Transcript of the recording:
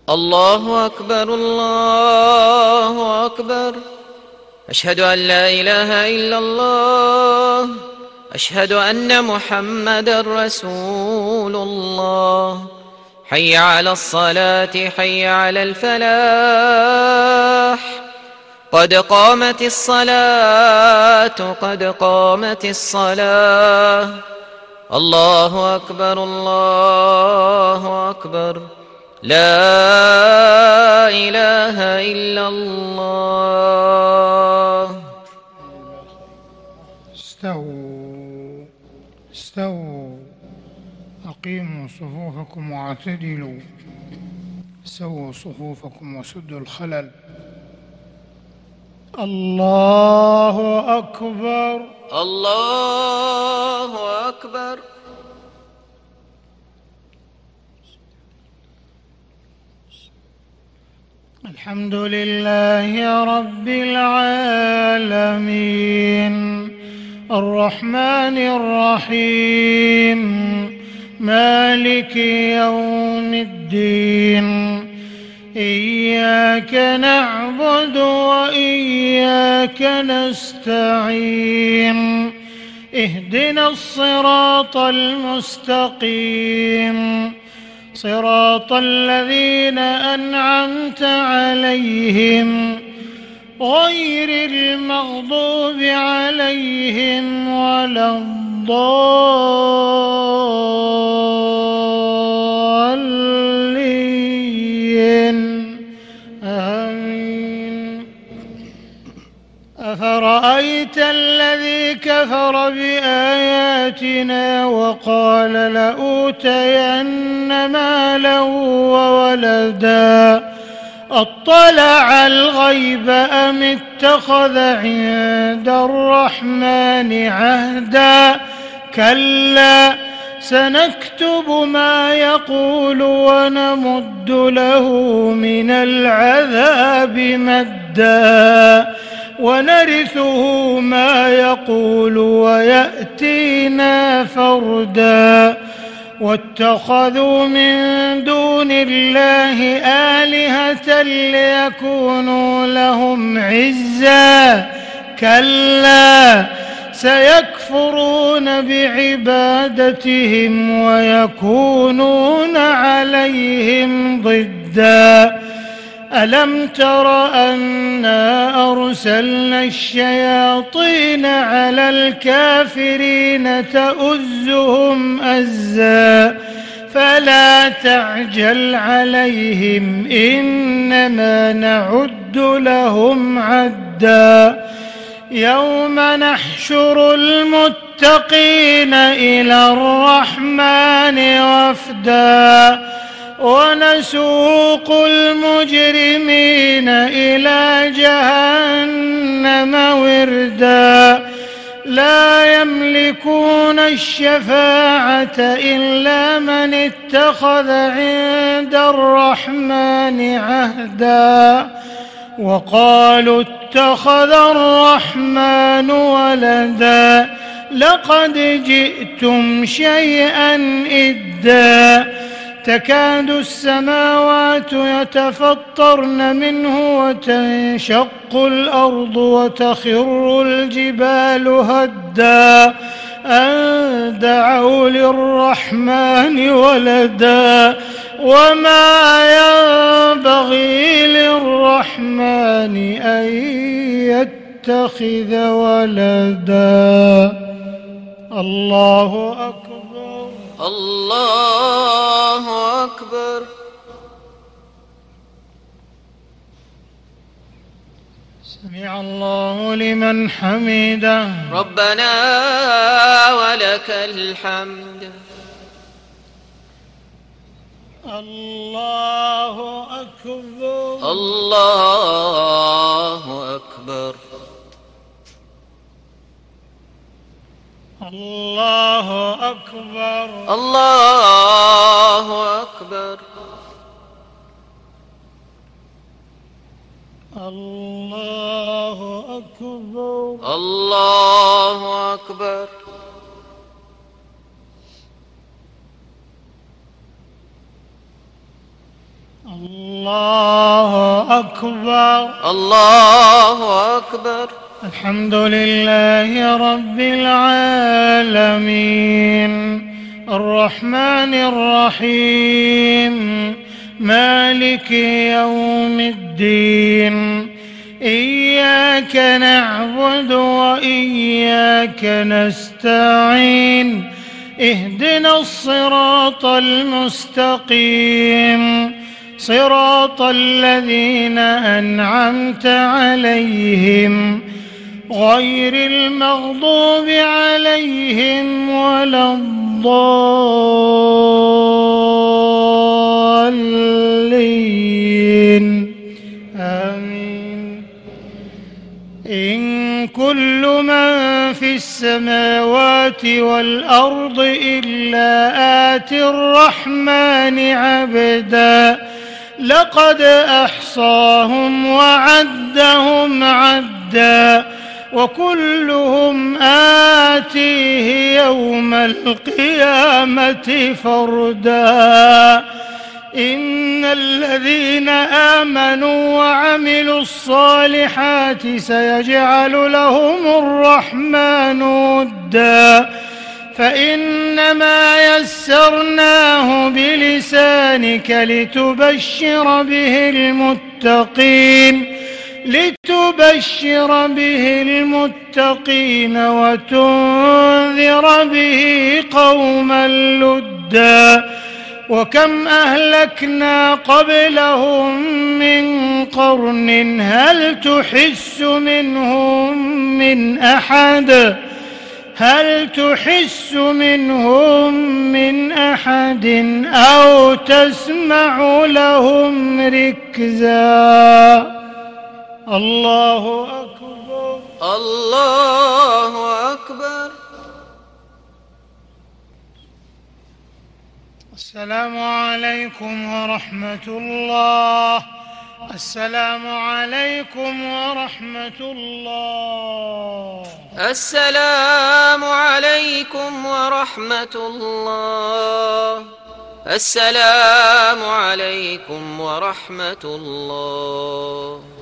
الله أكبر الله أكبر. أشهد أن لا إله إلا الله. أشهد أن محمدا رسول الله. حي على الصلاة حي على الفلاح. قد قامت الصلاة قد قامت الصلاة. الله أكبر الله أكبر. لا إله إلا الله. استووا استووا، أقيموا صفوفكم واعتدلوا، سووا صفوفكم وسدوا الخلل. الله أكبر الله أكبر. الحمد لله رب العالمين، الرحمن الرحيم، مالك يوم الدين. إياك نعبد وإياك نستعين. اهدنا الصراط المستقيم، صراط الذين أنعمت عليهم غير المغضوب عليهم ولا الضالين. آمين. أفرأيت الذي كفر بآياتنا وقال لأوتين مالا وولدا أطلع الغيب أم اتخذ عند الرحمن عهدا. كلا سنكتب ما يقول ونمد له من العذاب مدا ونرثه ما يقول ويأتينا فردا. واتخذوا من دون الله آلهة ليكونوا لهم عزا. كلا سيكفرون بعبادتهم ويكونون عليهم ضدا. ألم تر أنا أرسلنا الشياطين على الكافرين تؤزهم أزا. فلا تعجل عليهم إنما نعد لهم عدا. يوم نحشر المتقين إلى الرحمن وفدا ونسوق المجرمين إلى جهنم وردا. لا يملكون الشفاعة إلا من اتخذ عند الرحمن عهدا. وقالوا اتخذ الرحمن ولدا لقد جئتم شيئا إدا. تكاد السماوات يتفطرن منه وتنشق الأرض وتخر الجبال هدا أن دعوا للرحمن ولدا. وما ينبغي للرحمن أن يتخذ ولدا. الله أكبر الله أكبر. سمع الله لمن حمده. ربنا ولك الحمد. الله أكبر الله أكبر. الله أكبر الله أكبر. الله أكبر الله أكبر. الله أكبر. الله أكبر. الحمد لله رب العالمين الرحمن الرحيم مالك يوم الدين إياك نعبد وإياك نستعين اهدنا الصراط المستقيم صراط الذين أنعمت عليهم غير المغضوب عليهم ولا الضالين آمين. إن كل من في السماوات والأرض إلا آتي الرحمن عبدا لقد أحصاهم وعدهم عدا وكلهم آتيه يوم القيامة فردا. إن الذين آمنوا وعملوا الصالحات سيجعل لهم الرحمن ودا فإنما يسرناه بلسانك لتبشر به المتقين وتنذر به قوما لدا. وكم أهلكنا قبلهم من قرن هل تحس منهم من أحد أو تسمع لهم ركزا. الله أكبر. الله أكبر. السلام عليكم ورحمة الله. السلام عليكم ورحمة الله. السلام عليكم ورحمة الله. السلام عليكم ورحمة الله.